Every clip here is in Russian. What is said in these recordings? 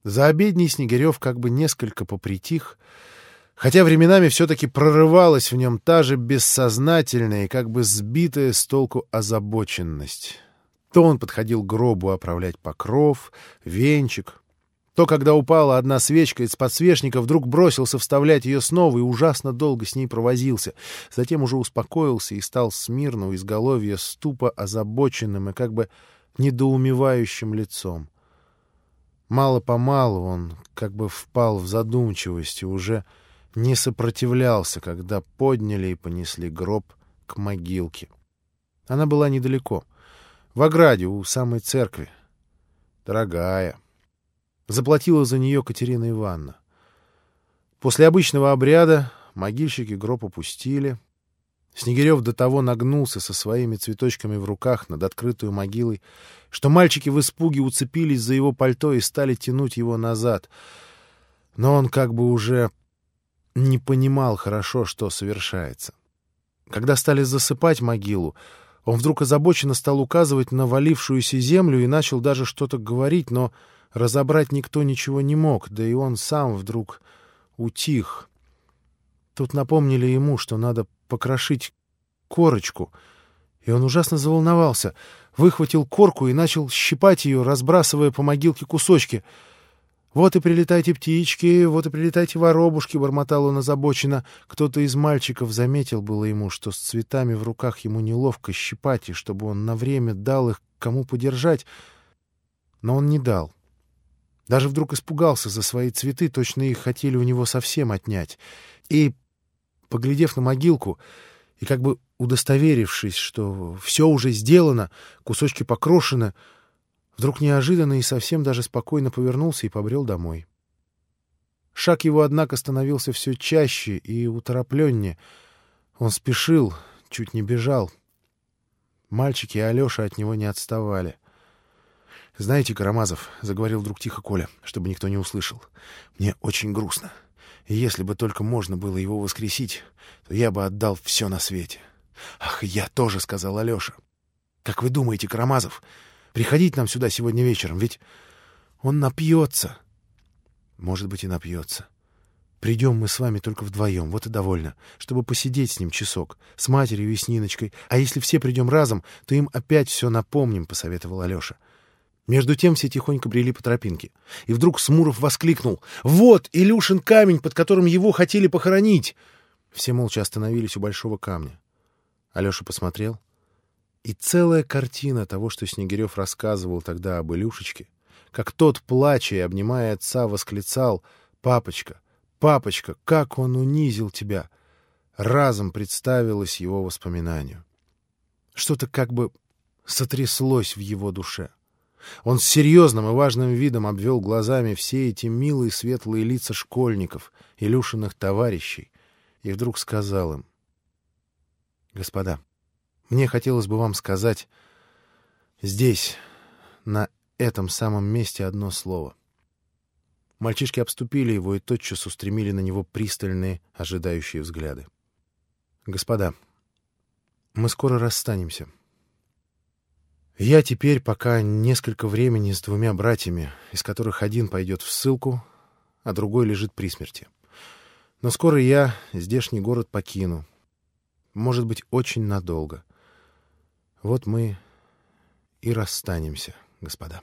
За обедней Снегирев как бы несколько попритих, хотя временами все-таки прорывалась в нем та же бессознательная и как бы сбитая с толку озабоченность. То он подходил к гробу оправлять покров, венчик, то, когда упала одна свечка из подсвечника, вдруг бросился вставлять ее снова и ужасно долго с ней провозился. Затем уже успокоился и стал смирно у изголовья ступа озабоченным и как бы недоумевающим лицом. Мало-помалу он как бы впал в задумчивость и уже не сопротивлялся, когда подняли и понесли гроб к могилке. Она была недалеко, в ограде у самой церкви. Дорогая. Заплатила за нее Катерина Ивановна. После обычного обряда могильщики гроб опустили. Снегирев до того нагнулся со своими цветочками в руках над открытую могилой, что мальчики в испуге уцепились за его пальто и стали тянуть его назад. Но он как бы уже не понимал хорошо, что совершается. Когда стали засыпать могилу, он вдруг озабоченно стал указывать на валившуюся землю и начал даже что-то говорить, но разобрать никто ничего не мог, да и он сам вдруг утих. Тут напомнили ему, что надо покрошить корочку, и он ужасно заволновался, выхватил корку и начал щипать ее, разбрасывая по могилке кусочки. «Вот и прилетайте птички, вот и прилетайте воробушки», — бормотал он озабоченно. Кто-то из мальчиков заметил было ему, что с цветами в руках ему неловко щипать, и чтобы он на время дал их кому подержать, но он не дал. Даже вдруг испугался за свои цветы, точно их хотели у него совсем отнять. И, поглядев на могилку и как бы удостоверившись, что все уже сделано, кусочки покрошены, вдруг неожиданно и совсем даже спокойно повернулся и побрел домой. Шаг его, однако, становился все чаще и уторопленнее. Он спешил, чуть не бежал. Мальчики и Алеша от него не отставали. «Знаете, Карамазов, — заговорил вдруг тихо Коля, чтобы никто не услышал, — мне очень грустно. И если бы только можно было его воскресить, то я бы отдал все на свете». «Ах, я тоже, — сказал Алеша. — Как вы думаете, Карамазов, приходить нам сюда сегодня вечером, ведь он напьется». «Может быть, и напьется. Придем мы с вами только вдвоем, вот и довольно, чтобы посидеть с ним часок, с матерью и с Ниночкой. А если все придем разом, то им опять все напомним», — посоветовал Алеша. Между тем все тихонько брели по тропинке. И вдруг Смуров воскликнул: «Вот Илюшин камень, под которым его хотели похоронить!» Все молча остановились у большого камня. Алеша посмотрел, и целая картина того, что Снегирев рассказывал тогда об Илюшечке, как тот, плача и обнимая отца, восклицал: «Папочка, папочка, как он унизил тебя!» разом представилось его воспоминанию. Что-то как бы сотряслось в его душе. Он с серьезным и важным видом обвел глазами все эти милые светлые лица школьников, Илюшиных товарищей, и вдруг сказал им: «Господа, мне хотелось бы вам сказать здесь, на этом самом месте, одно слово». Мальчишки обступили его и тотчас устремили на него пристальные, ожидающие взгляды. «Господа, мы скоро расстанемся. Я теперь пока несколько времени с двумя братьями, из которых один пойдет в ссылку, а другой лежит при смерти. Но скоро я здешний город покину. Может быть, очень надолго. Вот мы и расстанемся, господа.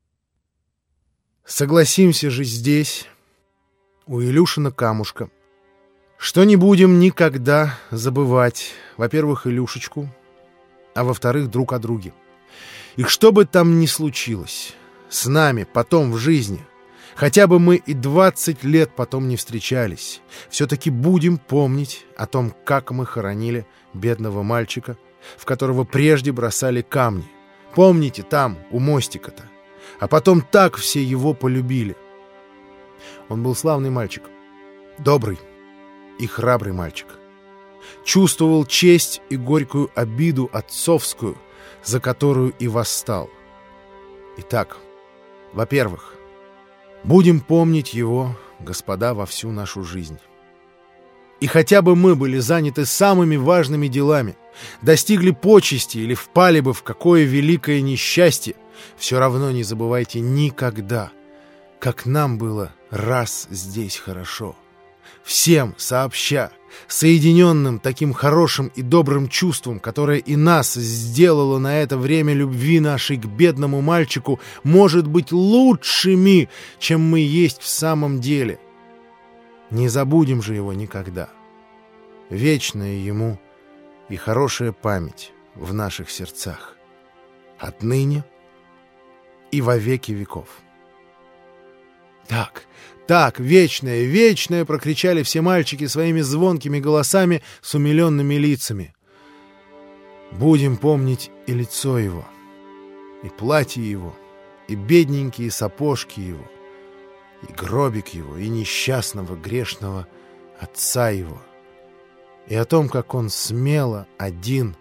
Согласимся же здесь, у Илюшина камушка, что не будем никогда забывать, во-первых, Илюшечку, а во-вторых, друг о друге. И что бы там ни случилось с нами потом в жизни, хотя бы мы и 20 лет потом не встречались, все-таки будем помнить о том, как мы хоронили бедного мальчика, в которого прежде бросали камни. Помните, там, у мостика-то. А потом так все его полюбили. Он был славный мальчик, добрый и храбрый мальчик. Чувствовал честь и горькую обиду отцовскую, за которую и восстал. Итак, во-первых, будем помнить его, господа, во всю нашу жизнь. И хотя бы мы были заняты самыми важными делами, достигли почести или впали бы в какое великое несчастье, все равно не забывайте никогда, как нам было раз здесь хорошо. Всем сообща, соединенным таким хорошим и добрым чувством, которое и нас сделало на это время любви нашей к бедному мальчику, может быть лучшими, чем мы есть в самом деле. Не забудем же его никогда. Вечная ему и хорошая память в наших сердцах. Отныне и во веки веков. Так, вечное, вечное!» — прокричали все мальчики своими звонкими голосами с умиленными лицами. Будем помнить и лицо его, и платье его, и бедненькие сапожки его, и гробик его, и несчастного грешного отца его, и о том, как он смело один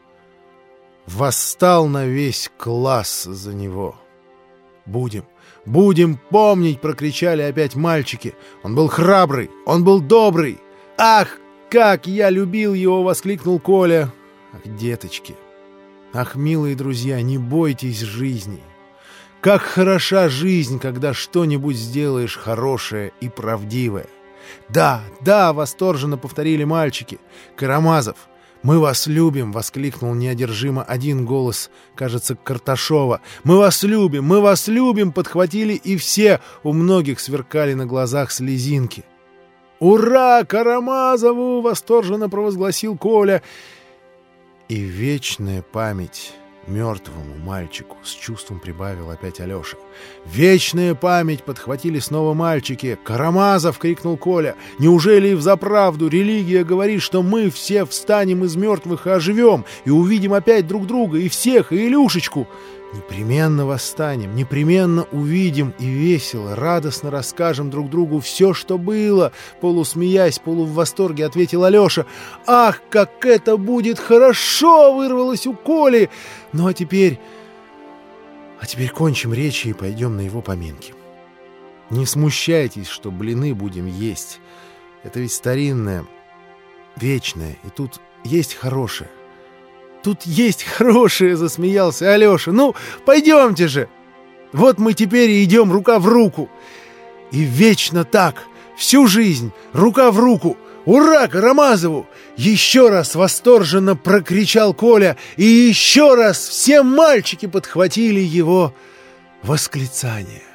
восстал на весь класс за него. Будем помнить!» — прокричали опять мальчики. «Он был храбрый, он был добрый! Ах, как я любил его!» — воскликнул Коля. «Ах, деточки! Ах, милые друзья, не бойтесь жизни! Как хороша жизнь, когда что-нибудь сделаешь хорошее и правдивое!» «Да, да!» — восторженно повторили мальчики. «Карамазов! Мы вас любим!» — воскликнул неодержимо один голос, кажется, Карташова. Мы вас любим!» — подхватили и все, у многих сверкали на глазах слезинки. «Ура Карамазову!» — восторженно провозгласил Коля. «И вечная память мертвому мальчику!» — с чувством прибавил опять Алеша. «Вечная память!» — подхватили снова мальчики. «Карамазов!» — крикнул Коля. «Неужели и взаправду религия говорит, что мы все встанем из мертвых и оживем, и увидим опять друг друга, и всех, и Илюшечку?» «Непременно восстанем, непременно увидим и весело, радостно расскажем друг другу все, что было!» Полусмеясь, в восторге ответил Алеша. «Ах, как это будет хорошо!» — вырвалось у Коли. «Ну а теперь кончим речи и пойдем на его поминки. Не смущайтесь, что блины будем есть. Это ведь старинное, вечное, и тут есть хорошее». «Тут есть хорошее!» — засмеялся Алеша. «Ну, пойдемте же! Вот мы теперь и идем рука в руку. И вечно так, всю жизнь, рука в руку. Ура Карамазову!» Еще раз восторженно прокричал Коля, и еще раз все мальчики подхватили его восклицание.